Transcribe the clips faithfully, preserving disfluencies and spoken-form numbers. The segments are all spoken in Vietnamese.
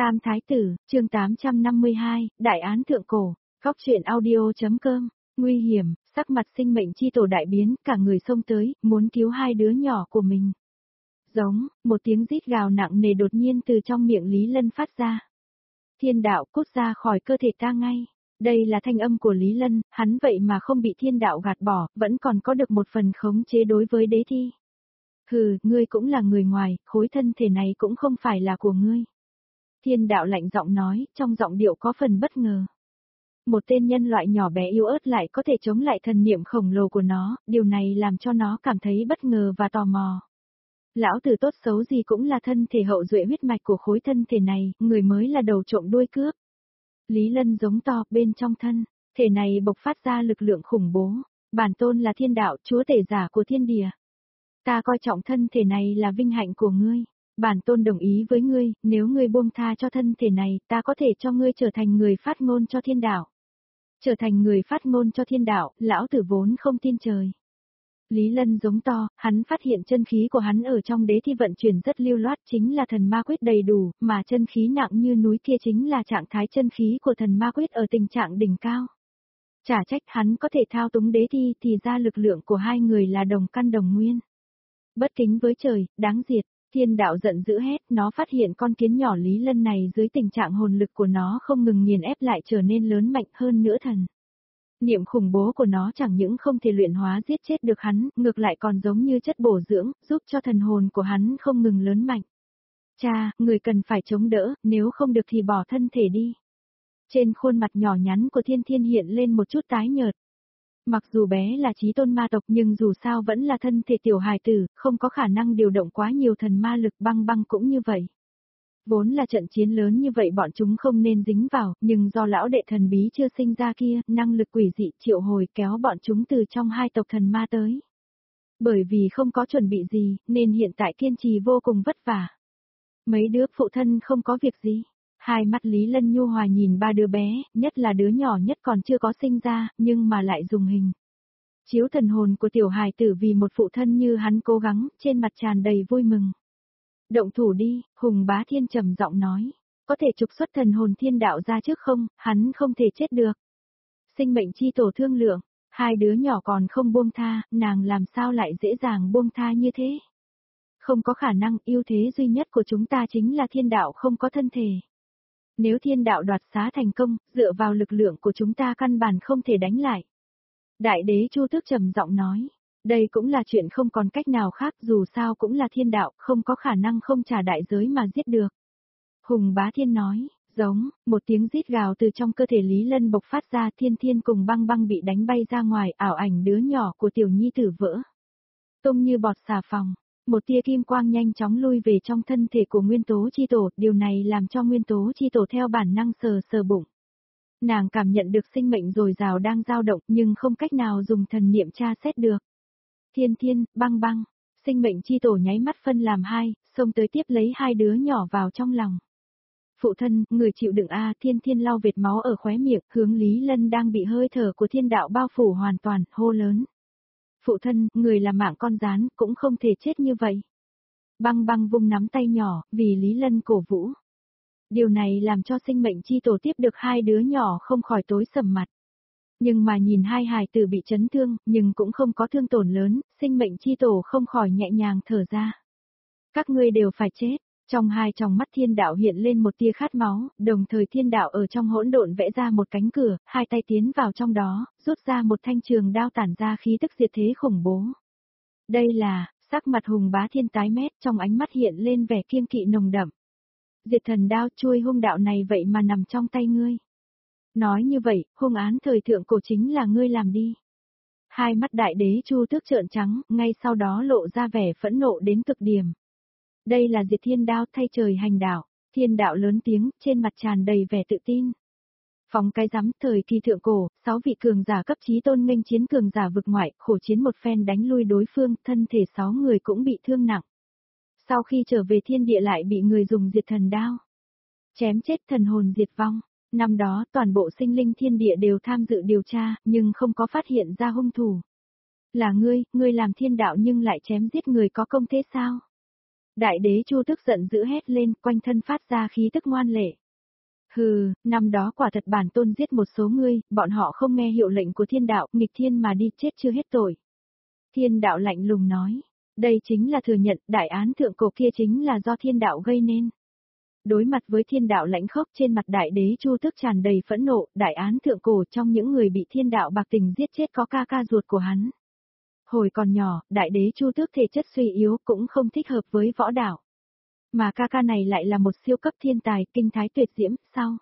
Tam Thái Tử, chương tám trăm năm mươi hai, Đại án thượng cổ, góc truyện audio.com, nguy hiểm, sắc mặt sinh mệnh chi tổ đại biến, cả người xông tới, muốn cứu hai đứa nhỏ của mình. Giống, một tiếng rít gào nặng nề đột nhiên từ trong miệng Lý Lân phát ra. Thiên đạo cút ra khỏi cơ thể ta ngay. Đây là thanh âm của Lý Lân, hắn vậy mà không bị thiên đạo gạt bỏ, vẫn còn có được một phần khống chế đối với đế thi. Hừ, ngươi cũng là người ngoài, khối thân thể này cũng không phải là của ngươi. Thiên đạo lạnh giọng nói, trong giọng điệu có phần bất ngờ. Một tên nhân loại nhỏ bé yếu ớt lại có thể chống lại thần niệm khổng lồ của nó, điều này làm cho nó cảm thấy bất ngờ và tò mò. Lão tử tốt xấu gì cũng là thân thể hậu duệ huyết mạch của khối thân thể này, người mới là đầu trộm đuôi cướp. Lý Lân giống to, bên trong thân, thể này bộc phát ra lực lượng khủng bố. Bản tôn là thiên đạo, chúa tể giả của thiên địa. Ta coi trọng thân thể này là vinh hạnh của ngươi. Bản tôn đồng ý với ngươi, nếu ngươi buông tha cho thân thể này, ta có thể cho ngươi trở thành người phát ngôn cho thiên đạo. Trở thành người phát ngôn cho thiên đạo, lão tử vốn không tin trời. Lý Lân giống to, hắn phát hiện chân khí của hắn ở trong đế thi vận chuyển rất lưu loát, chính là thần ma quyết đầy đủ, mà chân khí nặng như núi kia chính là trạng thái chân khí của thần ma quyết ở tình trạng đỉnh cao. Chả trách hắn có thể thao túng đế thi, thì ra lực lượng của hai người là đồng căn đồng nguyên. Bất kính với trời, đáng diệt. Thiên đạo giận dữ hét, nó phát hiện con kiến nhỏ Lý Lân này dưới tình trạng hồn lực của nó không ngừng nghiền ép lại trở nên lớn mạnh hơn nữa thần. Niệm khủng bố của nó chẳng những không thể luyện hóa giết chết được hắn, ngược lại còn giống như chất bổ dưỡng, giúp cho thần hồn của hắn không ngừng lớn mạnh. Cha, người cần phải chống đỡ, nếu không được thì bỏ thân thể đi. Trên khuôn mặt nhỏ nhắn của Thiên Thiên hiện lên một chút tái nhợt. Mặc dù bé là chí tôn ma tộc nhưng dù sao vẫn là thân thể tiểu hài tử, không có khả năng điều động quá nhiều thần ma lực. Băng Băng cũng như vậy. Vốn là trận chiến lớn như vậy bọn chúng không nên dính vào, nhưng do lão đệ thần bí chưa sinh ra kia, năng lực quỷ dị triệu hồi kéo bọn chúng từ trong hai tộc thần ma tới. Bởi vì không có chuẩn bị gì, nên hiện tại kiên trì vô cùng vất vả. Mấy đứa phụ thân không có việc gì. Hai mắt Lý Lân nhu hòa nhìn ba đứa bé, nhất là đứa nhỏ nhất còn chưa có sinh ra, nhưng mà lại dùng hình. Chiếu thần hồn của tiểu hài tử vì một phụ thân như hắn cố gắng, trên mặt tràn đầy vui mừng. Động thủ đi, Hùng Bá Thiên trầm giọng nói. Có thể trục xuất thần hồn thiên đạo ra trước không, hắn không thể chết được. Sinh mệnh chi tổ thương lượng, hai đứa nhỏ còn không buông tha, nàng làm sao lại dễ dàng buông tha như thế. Không có khả năng, ưu thế duy nhất của chúng ta chính là thiên đạo không có thân thể. Nếu thiên đạo đoạt xá thành công, dựa vào lực lượng của chúng ta căn bản không thể đánh lại. Đại đế Chu Tước trầm giọng nói, đây cũng là chuyện không còn cách nào khác, dù sao cũng là thiên đạo, không có khả năng không trả đại giới mà giết được. Hùng Bá Thiên nói, giống, một tiếng rít gào từ trong cơ thể Lý Lân bộc phát ra. Thiên Thiên cùng Băng Băng bị đánh bay ra ngoài, ảo ảnh đứa nhỏ của tiểu nhi tử vỡ. Tung như bọt xà phòng. Một tia kim quang nhanh chóng lui về trong thân thể của Nguyên Tố Chi Tổ, điều này làm cho Nguyên Tố Chi Tổ theo bản năng sờ sờ bụng. Nàng cảm nhận được sinh mệnh dồi dào đang dao động nhưng không cách nào dùng thần niệm tra xét được. Thiên Thiên, Băng Băng, sinh mệnh chi tổ nháy mắt phân làm hai, xông tới tiếp lấy hai đứa nhỏ vào trong lòng. Phụ thân, người chịu đựng a. Thiên Thiên lau vệt máu ở khóe miệng, hướng Lý Lân đang bị hơi thở của thiên đạo bao phủ hoàn toàn, hô lớn. Phụ thân, người là mạng con rán, cũng không thể chết như vậy. Băng Băng vung nắm tay nhỏ, vì Lý Lân cổ vũ. Điều này làm cho sinh mệnh chi tổ tiếp được hai đứa nhỏ không khỏi tối sầm mặt. Nhưng mà nhìn hai hài tử bị chấn thương, nhưng cũng không có thương tổn lớn, sinh mệnh chi tổ không khỏi nhẹ nhàng thở ra. Các ngươi đều phải chết. Trong hai tròng mắt thiên đạo hiện lên một tia khát máu, đồng thời thiên đạo ở trong hỗn độn vẽ ra một cánh cửa, hai tay tiến vào trong đó, rút ra một thanh trường đao tản ra khí tức diệt thế khủng bố. Đây là, sắc mặt Hùng Bá Thiên tái mét, trong ánh mắt hiện lên vẻ kiêng kỵ nồng đậm. Diệt thần đao chuôi hung đạo này vậy mà nằm trong tay ngươi. Nói như vậy, hung án thời thượng cổ chính là ngươi làm đi. Hai mắt đại đế Chu Tước trợn trắng, ngay sau đó lộ ra vẻ phẫn nộ đến cực điểm. Đây là diệt thiên đao thay trời hành đạo. Thiên đạo lớn tiếng, trên mặt tràn đầy vẻ tự tin. Phóng cái rắm, thời kỳ thượng cổ, sáu vị cường giả cấp chí tôn nghênh chiến cường giả vực ngoại, khổ chiến một phen đánh lui đối phương, thân thể sáu người cũng bị thương nặng. Sau khi trở về thiên địa lại bị người dùng diệt thần đao chém chết, thần hồn diệt vong. Năm đó toàn bộ sinh linh thiên địa đều tham dự điều tra, nhưng không có phát hiện ra hung thủ. Là ngươi, ngươi làm thiên đạo nhưng lại chém giết người có công thế sao? Đại đế Chu tức giận dữ hét lên, quanh thân phát ra khí tức ngoan lệ. Hừ, năm đó quả thật bản tôn giết một số ngươi, bọn họ không nghe hiệu lệnh của thiên đạo, nghịch thiên mà đi chết chưa hết tội. Thiên đạo lạnh lùng nói, đây chính là thừa nhận, đại án thượng cổ kia chính là do thiên đạo gây nên. Đối mặt với thiên đạo lãnh khốc, trên mặt đại đế Chu tức tràn đầy phẫn nộ, đại án thượng cổ trong những người bị thiên đạo bạc tình giết chết có ca ca ruột của hắn. Hồi còn nhỏ, đại đế Chu tước thể chất suy yếu cũng không thích hợp với võ đạo. Mà ca ca này lại là một siêu cấp thiên tài, kinh thái tuyệt diễm, sao?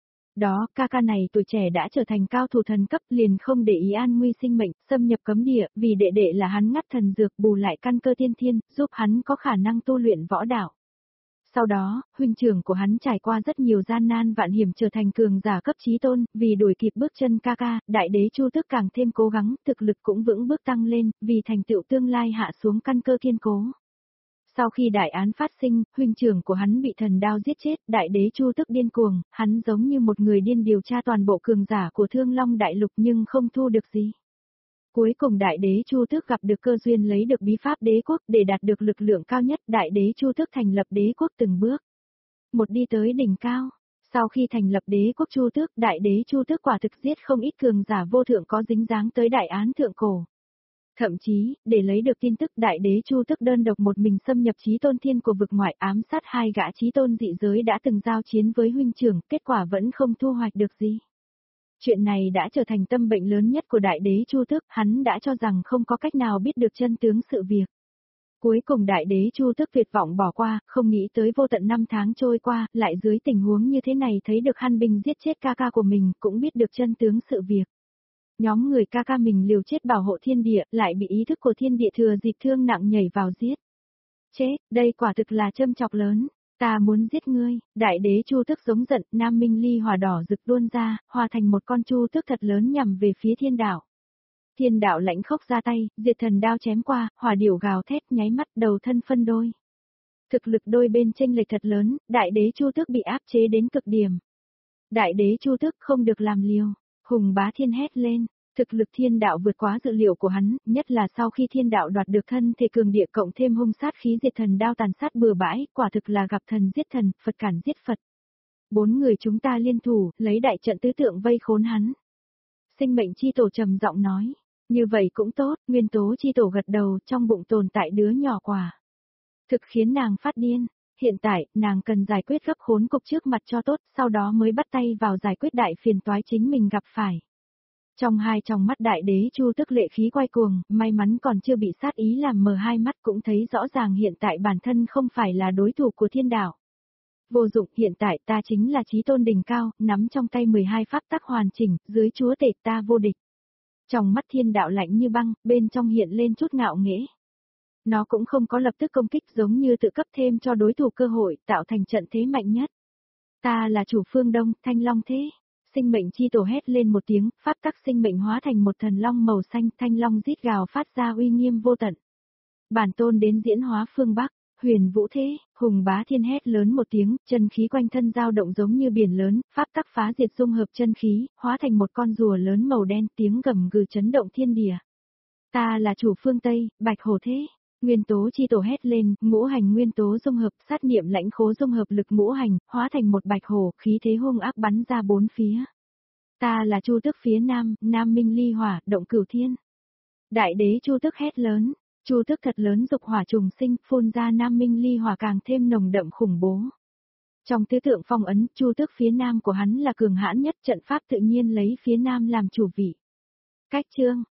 Đó, ca ca này tuổi trẻ đã trở thành cao thủ thần cấp, liền không để ý an nguy sinh mệnh, xâm nhập cấm địa, vì đệ đệ là hắn ngắt thần dược bù lại căn cơ tiên thiên, giúp hắn có khả năng tu luyện võ đạo. Sau đó, huynh trưởng của hắn trải qua rất nhiều gian nan vạn hiểm trở thành cường giả cấp chí tôn, vì đuổi kịp bước chân ca ca, đại đế Chu tước càng thêm cố gắng, thực lực cũng vững bước tăng lên, vì thành tựu tương lai hạ xuống căn cơ kiên cố. Sau khi đại án phát sinh, huynh trưởng của hắn bị thần đao giết chết, đại đế Chu tức điên cuồng, hắn giống như một người điên điều tra toàn bộ cường giả của Thương Long Đại Lục nhưng không thu được gì. Cuối cùng đại đế Chu tước gặp được cơ duyên lấy được bí pháp đế quốc để đạt được lực lượng cao nhất, đại đế Chu tước thành lập đế quốc từng bước. Một đi tới đỉnh cao. Sau khi thành lập đế quốc Chu tước, đại đế Chu tước quả thực giết không ít cường giả vô thượng có dính dáng tới đại án thượng cổ. Thậm chí, để lấy được tin tức đại đế Chu tức đơn độc một mình xâm nhập chí tôn thiên của vực ngoại ám sát hai gã chí tôn dị giới đã từng giao chiến với huynh trưởng, kết quả vẫn không thu hoạch được gì. Chuyện này đã trở thành tâm bệnh lớn nhất của đại đế Chu tước, hắn đã cho rằng không có cách nào biết được chân tướng sự việc. Cuối cùng đại đế Chu tước tuyệt vọng bỏ qua, không nghĩ tới vô tận năm tháng trôi qua, lại dưới tình huống như thế này thấy được Hàn Bình giết chết ca ca của mình, cũng biết được chân tướng sự việc. Nhóm người ca ca mình liều chết bảo hộ thiên địa, lại bị ý thức của thiên địa thừa dịp thương nặng nhảy vào giết. Chết, đây quả thực là châm chọc lớn, ta muốn giết ngươi, đại đế Chu tước giống giận, nam minh ly hỏa đỏ rực tuôn ra, hòa thành một con chu tước thật lớn nhằm về phía thiên đạo. Thiên đạo lãnh khốc ra tay, diệt thần đao chém qua, hỏa điểu gào thét nháy mắt đầu thân phân đôi. Thực lực đôi bên chênh lệch thật lớn, đại đế Chu tước bị áp chế đến cực điểm. Đại đế Chu tước không được làm liều. Hùng bá thiên hét lên, thực lực thiên đạo vượt quá dự liệu của hắn, nhất là sau khi thiên đạo đoạt được thân thể cường địa cộng thêm hung sát khí diệt thần đao tàn sát bừa bãi, quả thực là gặp thần giết thần, Phật cản giết Phật. Bốn người chúng ta liên thủ, lấy đại trận tứ tượng vây khốn hắn. Sinh mệnh chi tổ trầm giọng nói, như vậy cũng tốt, nguyên tố chi tổ gật đầu, trong bụng tồn tại đứa nhỏ quả. Thực khiến nàng phát điên. Hiện tại, nàng cần giải quyết gấp khốn cục trước mặt cho tốt, sau đó mới bắt tay vào giải quyết đại phiền toái chính mình gặp phải. Trong hai tròng mắt đại đế Chu tức lệ khí quay cuồng, may mắn còn chưa bị sát ý làm mờ hai mắt cũng thấy rõ ràng hiện tại bản thân không phải là đối thủ của thiên đạo. Vô dụng, hiện tại ta chính là chí tôn đỉnh cao, nắm trong tay mười hai pháp tắc hoàn chỉnh, dưới chúa tể ta vô địch. Trong mắt thiên đạo lạnh như băng, bên trong hiện lên chút ngạo nghễ. Nó cũng không có lập tức công kích giống như tự cấp thêm cho đối thủ cơ hội, tạo thành trận thế mạnh nhất. Ta là chủ phương Đông, Thanh Long thế. Sinh mệnh chi tổ hét lên một tiếng, pháp tắc sinh mệnh hóa thành một thần long màu xanh, Thanh Long rít gào phát ra uy nghiêm vô tận. Bản tôn đến diễn hóa phương Bắc, huyền vũ thế, hùng bá thiên hét lớn một tiếng, chân khí quanh thân dao động giống như biển lớn, pháp tắc phá diệt dung hợp chân khí, hóa thành một con rùa lớn màu đen, tiếng gầm gừ chấn động thiên địa. Ta là chủ phương Tây, bạch hổ thế. Nguyên tố chi tổ hét lên, ngũ hành nguyên tố dung hợp, sát niệm lãnh khố dung hợp lực ngũ hành, hóa thành một bạch hổ, khí thế hung ác bắn ra bốn phía. Ta là Chu tước phía Nam, Nam Minh ly hỏa, động cửu thiên. Đại đế Chu tước hét lớn, Chu tước thật lớn dục hỏa trùng sinh, phun ra Nam Minh ly hỏa càng thêm nồng đậm khủng bố. Trong tứ tượng phong ấn, Chu tước phía Nam của hắn là cường hãn nhất, trận pháp tự nhiên lấy phía Nam làm chủ vị. Cách chương